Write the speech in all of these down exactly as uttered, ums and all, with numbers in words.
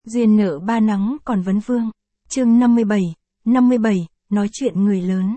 Duyên nợ ba nắng còn vấn vương. Chương năm mươi bảy, năm mươi bảy, nói chuyện người lớn.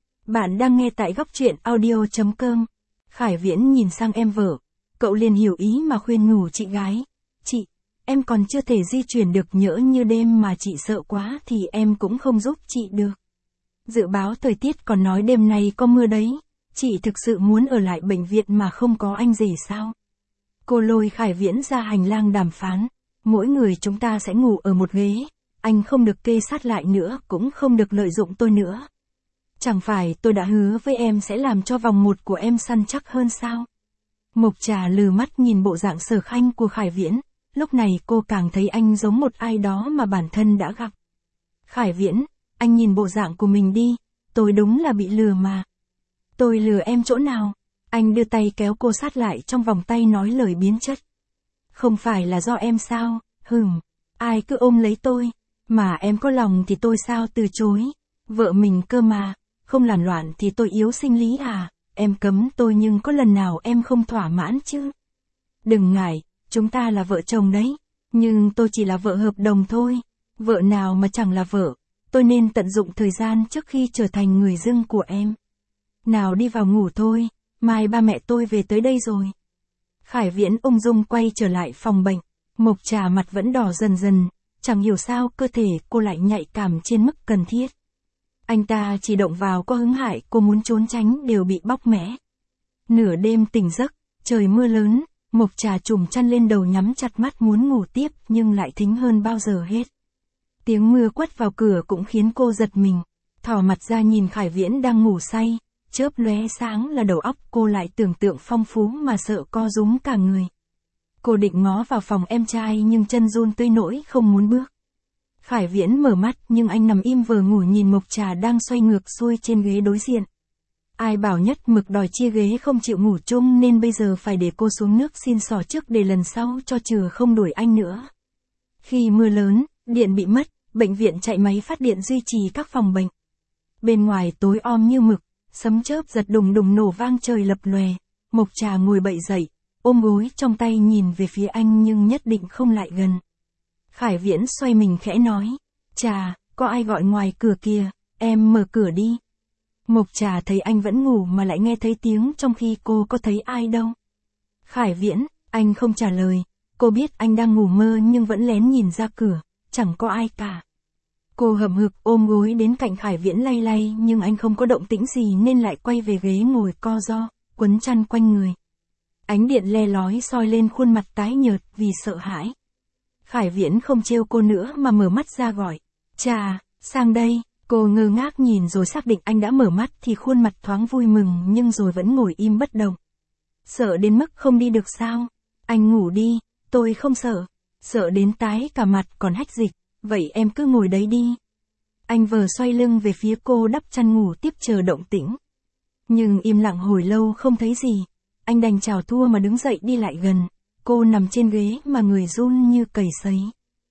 Bạn đang nghe tại góc truyện audio chấm com. Khải Viễn nhìn sang em vợ. Cậu liền hiểu ý mà khuyên nhủ chị gái. Chị, em còn chưa thể di chuyển được, nhỡ như đêm mà chị sợ quá thì em cũng không giúp chị được. Dự báo thời tiết còn nói đêm nay có mưa đấy. Chị thực sự muốn ở lại bệnh viện mà không có anh rể sao? Cô lôi Khải Viễn ra hành lang đàm phán. Mỗi người chúng ta sẽ ngủ ở một ghế. Anh không được kê sát lại nữa, cũng không được lợi dụng tôi nữa. Chẳng phải tôi đã hứa với em sẽ làm cho vòng một của em săn chắc hơn sao? Mộc Trà lừ mắt nhìn bộ dạng Sở Khanh của Khải Viễn. Lúc này cô càng thấy anh giống một ai đó mà bản thân đã gặp. Khải Viễn, anh nhìn bộ dạng của mình đi. Tôi đúng là bị lừa mà. Tôi lừa em chỗ nào? Anh đưa tay kéo cô sát lại trong vòng tay nói lời biến chất. Không phải là do em sao? Hừm, ai cứ ôm lấy tôi. Mà em có lòng thì tôi sao từ chối? Vợ mình cơ mà, không làm loạn thì tôi yếu sinh lý à? Em cấm tôi nhưng có lần nào em không thỏa mãn chứ? Đừng ngại, chúng ta là vợ chồng đấy. Nhưng tôi chỉ là vợ hợp đồng thôi. Vợ nào mà chẳng là vợ. Tôi nên tận dụng thời gian trước khi trở thành người dưng của em. Nào đi vào ngủ thôi, mai ba mẹ tôi về tới đây rồi. Khải Viễn ung dung quay trở lại phòng bệnh. Mộc Trà mặt vẫn đỏ dần dần, chẳng hiểu sao cơ thể cô lại nhạy cảm trên mức cần thiết. Anh ta chỉ động vào có hứng hại, cô muốn trốn tránh đều bị bóc mẽ. Nửa đêm tỉnh giấc, trời mưa lớn, Mộc Trà trùm chăn lên đầu nhắm chặt mắt muốn ngủ tiếp nhưng lại thính hơn bao giờ hết. Tiếng mưa quất vào cửa cũng khiến cô giật mình, thò mặt ra nhìn Khải Viễn đang ngủ say. Chớp lóe sáng là đầu óc cô lại tưởng tượng phong phú mà sợ co rúm cả người. Cô định ngó vào phòng em trai nhưng chân run tới nỗi không muốn bước. Khải Viễn mở mắt nhưng anh nằm im vờ ngủ nhìn Mộc Trà đang xoay ngược xuôi trên ghế đối diện. Ai bảo nhất mực đòi chia ghế không chịu ngủ chung nên bây giờ phải để cô xuống nước xin xỏ trước để lần sau cho chừa không đuổi anh nữa. Khi mưa lớn, điện bị mất, bệnh viện chạy máy phát điện duy trì các phòng bệnh. Bên ngoài tối om như mực. Sấm chớp giật đùng đùng nổ vang trời lập lòe. Mộc Trà ngồi bậy dậy, ôm gối trong tay nhìn về phía anh nhưng nhất định không lại gần. Khải Viễn xoay mình khẽ nói, Trà, có ai gọi ngoài cửa kìa, em mở cửa đi. Mộc Trà thấy anh vẫn ngủ mà lại nghe thấy tiếng trong khi cô có thấy ai đâu. Khải Viễn, anh không trả lời, cô biết anh đang ngủ mơ nhưng vẫn lén nhìn ra cửa, chẳng có ai cả. Cô hậm hực ôm gối đến cạnh Khải Viễn lay lay nhưng anh không có động tĩnh gì nên lại quay về ghế ngồi co ro, quấn chăn quanh người. Ánh điện le lói soi lên khuôn mặt tái nhợt vì sợ hãi. Khải Viễn không trêu cô nữa mà mở mắt ra gọi, Trà, sang đây. Cô ngơ ngác nhìn rồi xác định anh đã mở mắt thì khuôn mặt thoáng vui mừng nhưng rồi vẫn ngồi im bất động. Sợ đến mức không đi được sao? Anh ngủ đi, tôi không sợ. Sợ đến tái cả mặt còn hách dịch. Vậy em cứ ngồi đấy đi. Anh vờ xoay lưng về phía cô đắp chăn ngủ tiếp chờ động tĩnh. Nhưng im lặng hồi lâu không thấy gì. Anh đành chào thua mà đứng dậy đi lại gần. Cô nằm trên ghế mà người run như cầy sấy.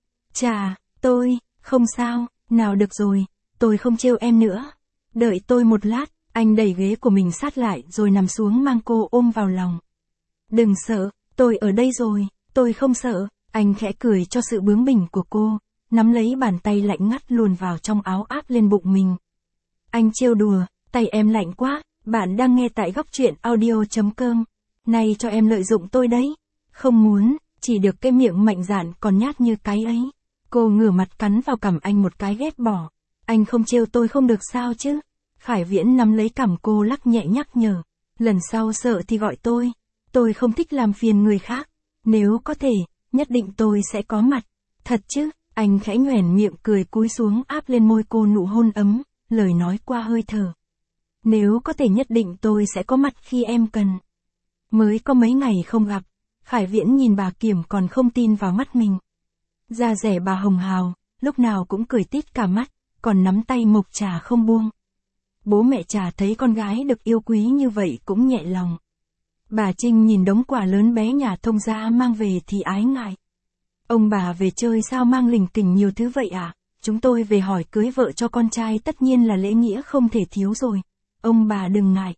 Trà, tôi, không sao, nào được rồi, tôi không trêu em nữa. Đợi tôi một lát, anh đẩy ghế của mình sát lại rồi nằm xuống mang cô ôm vào lòng. Đừng sợ, tôi ở đây rồi, tôi không sợ. Anh khẽ cười cho sự bướng bỉnh của cô. Nắm lấy bàn tay lạnh ngắt luồn vào trong áo áp lên bụng mình. Anh trêu đùa, tay em lạnh quá, bạn đang nghe tại góc truyện audio chấm com. Này cho em lợi dụng tôi đấy. Không muốn, chỉ được cái miệng mạnh dạn còn nhát như cái ấy. Cô ngửa mặt cắn vào cằm anh một cái ghét bỏ. Anh không trêu tôi không được sao chứ? Khải Viễn nắm lấy cằm cô lắc nhẹ nhắc nhở. Lần sau sợ thì gọi tôi. Tôi không thích làm phiền người khác. Nếu có thể, nhất định tôi sẽ có mặt. Thật chứ? Anh khẽ nhoẻn miệng cười cúi xuống áp lên môi cô nụ hôn ấm, lời nói qua hơi thở. Nếu có thể nhất định tôi sẽ có mặt khi em cần. Mới có mấy ngày không gặp, Khải Viễn nhìn bà Kiểm còn không tin vào mắt mình. Da dẻ bà hồng hào, lúc nào cũng cười tít cả mắt, còn nắm tay Mộc Trà không buông. Bố mẹ Trà thấy con gái được yêu quý như vậy cũng nhẹ lòng. Bà Trinh nhìn đống quà lớn bé nhà thông gia mang về thì ái ngại. Ông bà về chơi sao mang lỉnh kỉnh nhiều thứ vậy à? Chúng tôi về hỏi cưới vợ cho con trai tất nhiên là lễ nghĩa không thể thiếu rồi. Ông bà đừng ngại.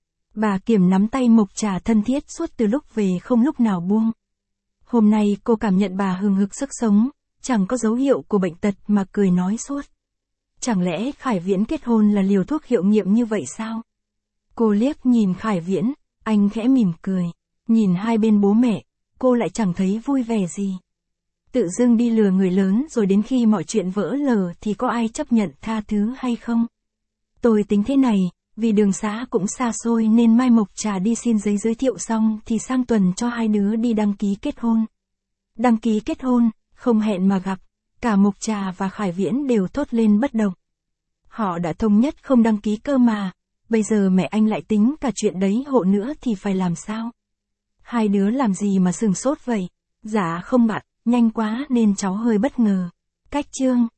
Bà Kiểm nắm tay Mộc Trà thân thiết suốt từ lúc về không lúc nào buông. Hôm nay cô cảm nhận bà hừng hực sức sống, chẳng có dấu hiệu của bệnh tật mà cười nói suốt. Chẳng lẽ Khải Viễn kết hôn là liều thuốc hiệu nghiệm như vậy sao? Cô liếc nhìn Khải Viễn, anh khẽ mỉm cười. Nhìn hai bên bố mẹ, cô lại chẳng thấy vui vẻ gì. Tự dưng đi lừa người lớn rồi đến khi mọi chuyện vỡ lở thì có ai chấp nhận tha thứ hay không? Tôi tính thế này, vì đường xá cũng xa xôi nên mai Mộc Trà đi xin giấy giới thiệu xong thì sang tuần cho hai đứa đi đăng ký kết hôn. Đăng ký kết hôn, không hẹn mà gặp, cả Mộc Trà và Khải Viễn đều thốt lên bất động. Họ đã thống nhất không đăng ký cơ mà, bây giờ mẹ anh lại tính cả chuyện đấy hộ nữa thì phải làm sao? Hai đứa làm gì mà sừng sốt vậy? Dạ không bạn, nhanh quá nên cháu hơi bất ngờ. Cách chương